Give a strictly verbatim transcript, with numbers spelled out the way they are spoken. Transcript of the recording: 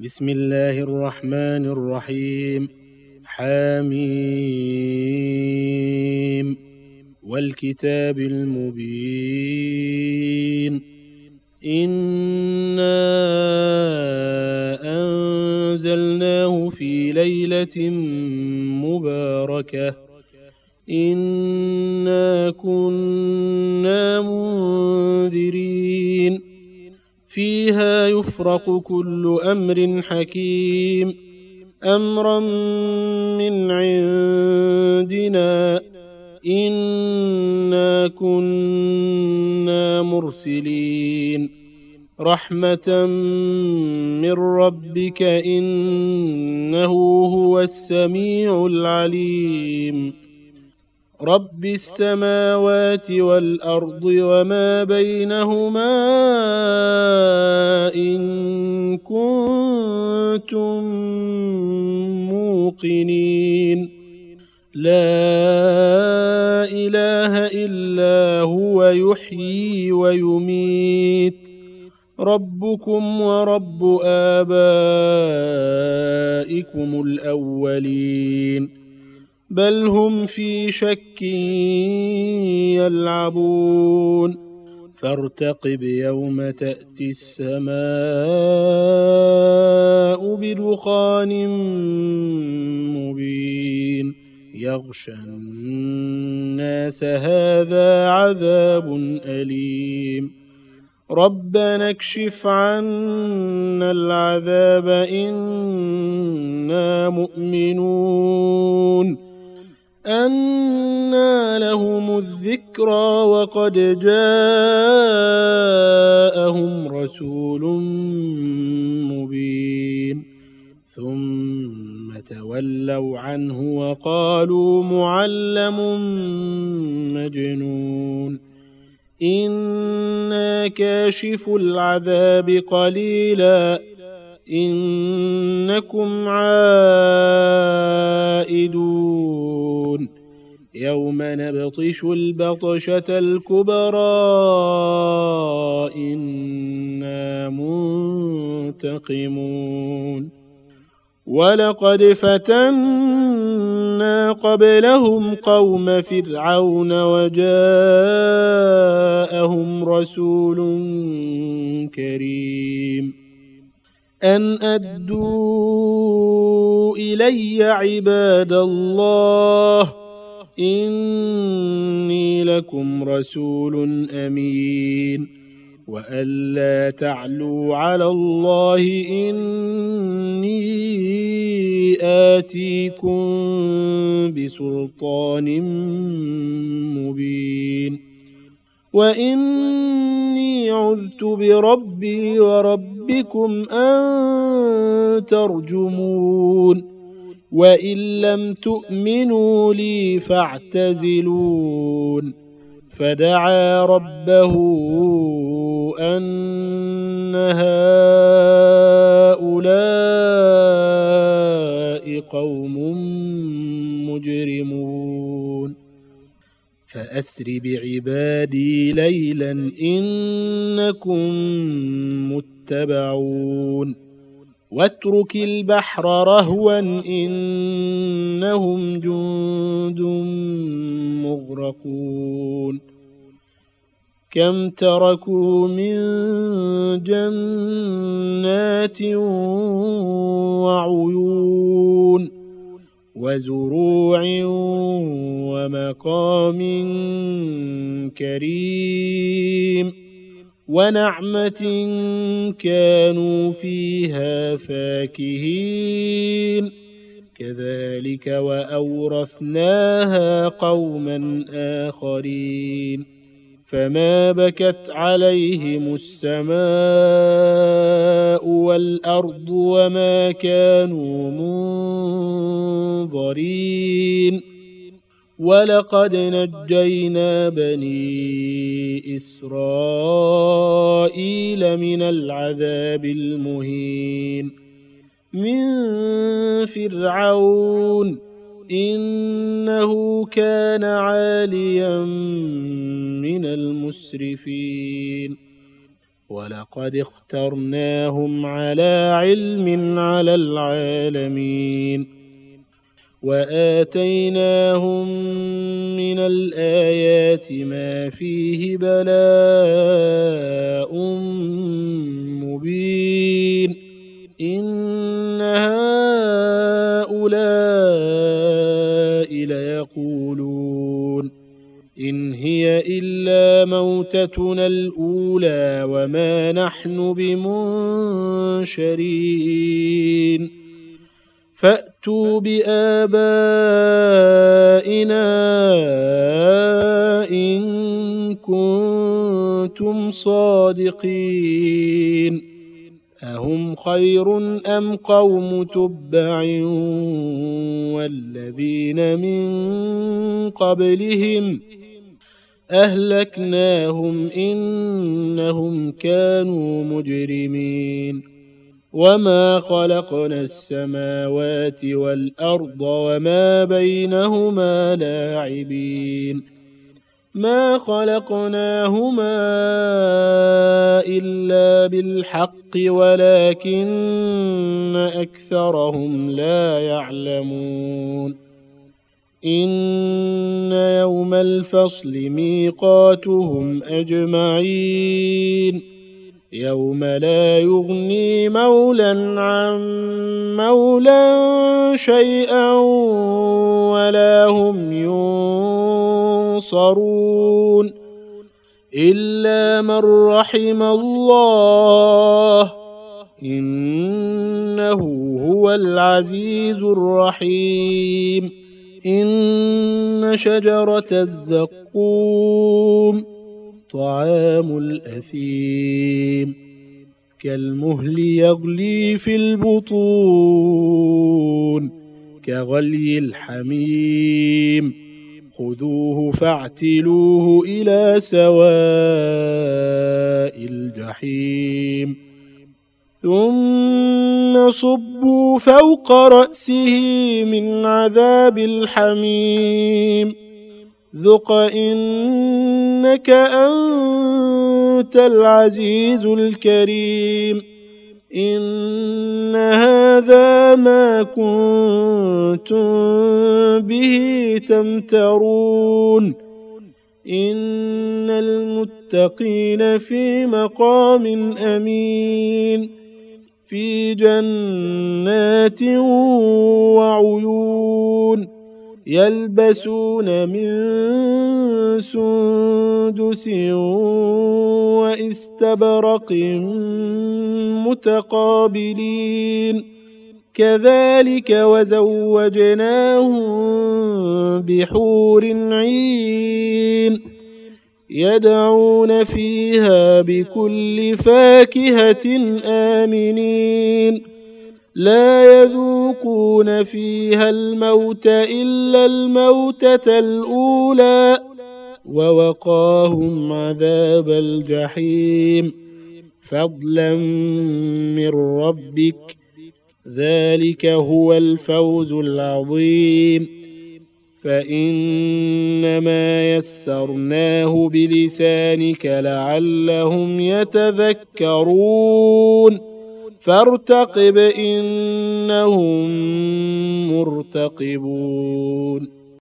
بسم الله الرحمن الرحيم. حميم والكتاب المبين. إنا أنزلناه في ليلة مباركة إنا كنا منذرين فيها يفرق كل أمر حكيم أمرا من عندنا إنا كنا مرسلين رحمة من ربك إنه هو السميع العليم رب السماوات والأرض وما بينهما إن كنتم موقنين لا إله إلا هو يحيي ويميت ربكم ورب آبائكم الأولين بل هم في شك يلعبون فارتقب يوم تأتي السماء بدخان مبين يغشى الناس هذا عذاب أليم ربنا اكشف عنا العذاب إنا مؤمنون أنى لهم الذكرى وقد جاءهم رسول مبين ثم تولوا عنه وقالوا معلم مجنون إنا كاشف العذاب قليلا إنكم عائدون يوم نبطش البطشة الكبرى إنا منتقمون ولقد فتنا قبلهم قوم فرعون وجاءهم رسول كريم أن أدوا إلي عباد الله إني لكم رسول أمين وألا تعلوا على الله إني آتيكم بسلطان مبين وإني عذت بربي وربكم أن ترجمون وإن لم تؤمنوا لي فاعتزلون فدعا ربه أن هؤلاء قوم مجرمون فأسر بعبادي ليلا إنكم متبعون واترك البحر رهوا إنهم جند مغرقون كم تركوا من جنات وعيون وزروع ومقام كريم ونعمة كانوا فيها فاكهين كذلك وأورثناها قوما آخرين فما بكت عليهم السماء والأرض وما كانوا منظرين ولقد نجينا بني إسرائيل من العذاب المهين من فرعون إنه كان عاليا من المسرفين ولقد اخترناهم على علم على العالمين وآتيناهم من الآيات ما فيه بلاء مبين إن هؤلاء ليقولون إن هي إلا موتتنا الأولى وما نحن بمنشرين فأتوا بآبائنا إن كنتم صادقين أهم خير أم قوم تبع والذين من قبلهم أهلكناهم إنهم كانوا مجرمين وما خلقنا السماوات والأرض وما بينهما لاعبين ما خلقناهما إلا بالحق ولكن أكثرهم لا يعلمون إن يوم الفصل ميقاتهم أجمعين يوم لا يغني مولى عن مولى شيئا ولا هم ينصرون إلا من رحم الله إنه هو العزيز الرحيم إن شجرة الزقوم طعام الأثيم كالمهل يغلي في البطون كغلي الحميم خذوه فاعتلوه إلى سواء الجحيم ثم صبوا فوق رأسه من عذاب الحميم ذق إنك أنت العزيز الكريم إن هذا ما كنتم به تمترون إن المتقين في مقام أمين في جنات وعيون يلبسون من سندس واستبرق متقابلين كذلك وزوجناهم بحور عين يدعون فيها بكل فاكهة آمنين لا يذوقون فيها الموت إلا الموتة الأولى ووقاهم عذاب الجحيم فضلا من ربك ذلك هو الفوز العظيم فإنما يسرناه بلسانك لعلهم يتذكرون فارتقب إنهم مرتقبون